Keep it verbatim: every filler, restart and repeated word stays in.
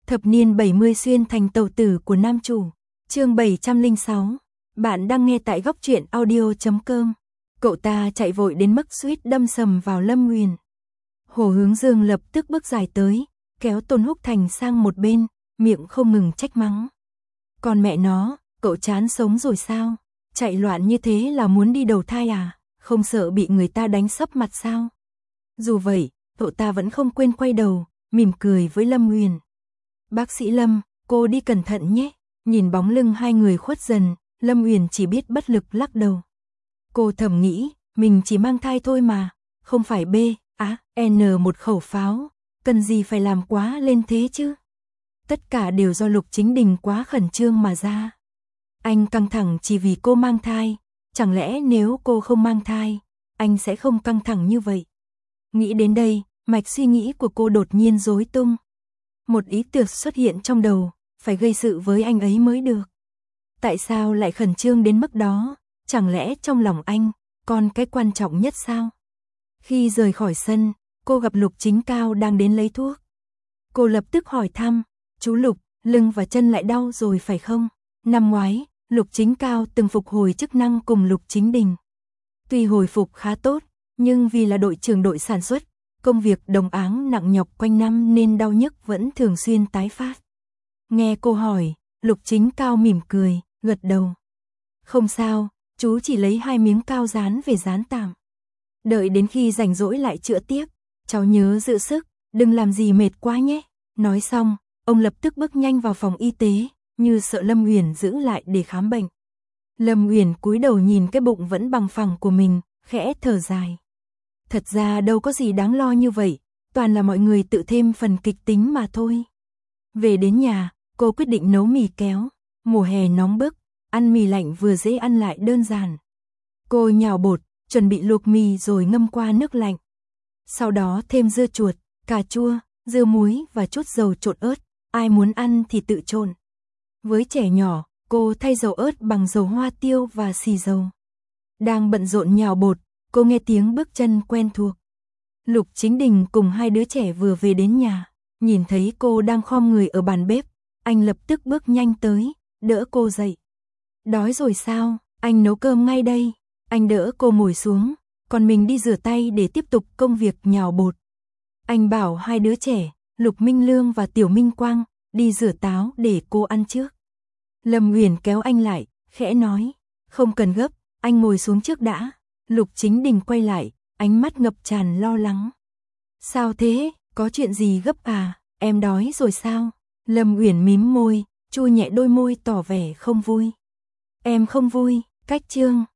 Thập niên bảy mươi xuyên thành tàu tử của nam chủ. Chương bảy trăm lẻ sáu. Bạn đang nghe tại góc truyện audio chấm com. Cậu ta chạy vội đến mức suýt đâm sầm vào Lâm Nguyền. Hồ Hướng Dương lập tức bước dài tới, kéo Tôn Húc Thành sang một bên, miệng không ngừng trách mắng. Còn mẹ nó, cậu chán sống rồi sao? Chạy loạn như thế là muốn đi đầu thai à? Không sợ bị người ta đánh sấp mặt sao? Dù vậy, cậu ta vẫn không quên quay đầu, mỉm cười với Lâm Nguyền. Bác sĩ Lâm, cô đi cẩn thận nhé. Nhìn bóng lưng hai người khuất dần, Lâm Nguyền chỉ biết bất lực lắc đầu. Cô thầm nghĩ, mình chỉ mang thai thôi mà, không phải B, á, N một khẩu pháo, cần gì phải làm quá lên thế chứ? Tất cả đều do Lục Chính Đình quá khẩn trương mà ra. Anh căng thẳng chỉ vì cô mang thai, chẳng lẽ nếu cô không mang thai, anh sẽ không căng thẳng như vậy? Nghĩ đến đây, mạch suy nghĩ của cô đột nhiên rối tung. Một ý tưởng xuất hiện trong đầu, phải gây sự với anh ấy mới được. Tại sao lại khẩn trương đến mức đó? Chẳng lẽ trong lòng anh, còn cái quan trọng nhất sao? Khi rời khỏi sân, cô gặp Lục Chính Cao đang đến lấy thuốc. Cô lập tức hỏi thăm, chú Lục, lưng và chân lại đau rồi phải không? Năm ngoái, Lục Chính Cao từng phục hồi chức năng cùng Lục Chính Đình. Tuy hồi phục khá tốt, nhưng vì là đội trưởng đội sản xuất, công việc đồng áng nặng nhọc quanh năm nên đau nhức vẫn thường xuyên tái phát. Nghe cô hỏi, Lục Chính Cao mỉm cười, gật đầu. Không sao, chú chỉ lấy hai miếng cao dán về dán tạm. Đợi đến khi rảnh rỗi lại chữa tiếp, cháu nhớ giữ sức, đừng làm gì mệt quá nhé. Nói xong, ông lập tức bước nhanh vào phòng y tế, như sợ Lâm Uyển giữ lại để khám bệnh. Lâm Uyển cúi đầu nhìn cái bụng vẫn bằng phẳng của mình, khẽ thở dài. Thật ra đâu có gì đáng lo như vậy, toàn là mọi người tự thêm phần kịch tính mà thôi. Về đến nhà, cô quyết định nấu mì kéo. Mùa hè nóng bức, ăn mì lạnh vừa dễ ăn lại đơn giản. Cô nhào bột, chuẩn bị luộc mì rồi ngâm qua nước lạnh. Sau đó thêm dưa chuột, cà chua, dưa muối và chút dầu trộn ớt, ai muốn ăn thì tự trộn. Với trẻ nhỏ, cô thay dầu ớt bằng dầu hoa tiêu và xì dầu. Đang bận rộn nhào bột, cô nghe tiếng bước chân quen thuộc. Lục Chính Đình cùng hai đứa trẻ vừa về đến nhà, nhìn thấy cô đang khom người ở bàn bếp, anh lập tức bước nhanh tới, đỡ cô dậy. Đói rồi sao? Anh nấu cơm ngay đây. Anh đỡ cô ngồi xuống, còn mình đi rửa tay để tiếp tục công việc nhào bột. Anh bảo hai đứa trẻ, Lục Minh Lương và Tiểu Minh Quang, đi rửa táo để cô ăn trước. Lâm Uyển kéo anh lại, khẽ nói, không cần gấp, anh ngồi xuống trước đã. Lục Chính Đình quay lại, ánh mắt ngập tràn lo lắng. Sao thế, có chuyện gì gấp à, em đói rồi sao? Lâm Uyển mím môi, chua nhẹ đôi môi tỏ vẻ không vui. Em không vui, cách chương.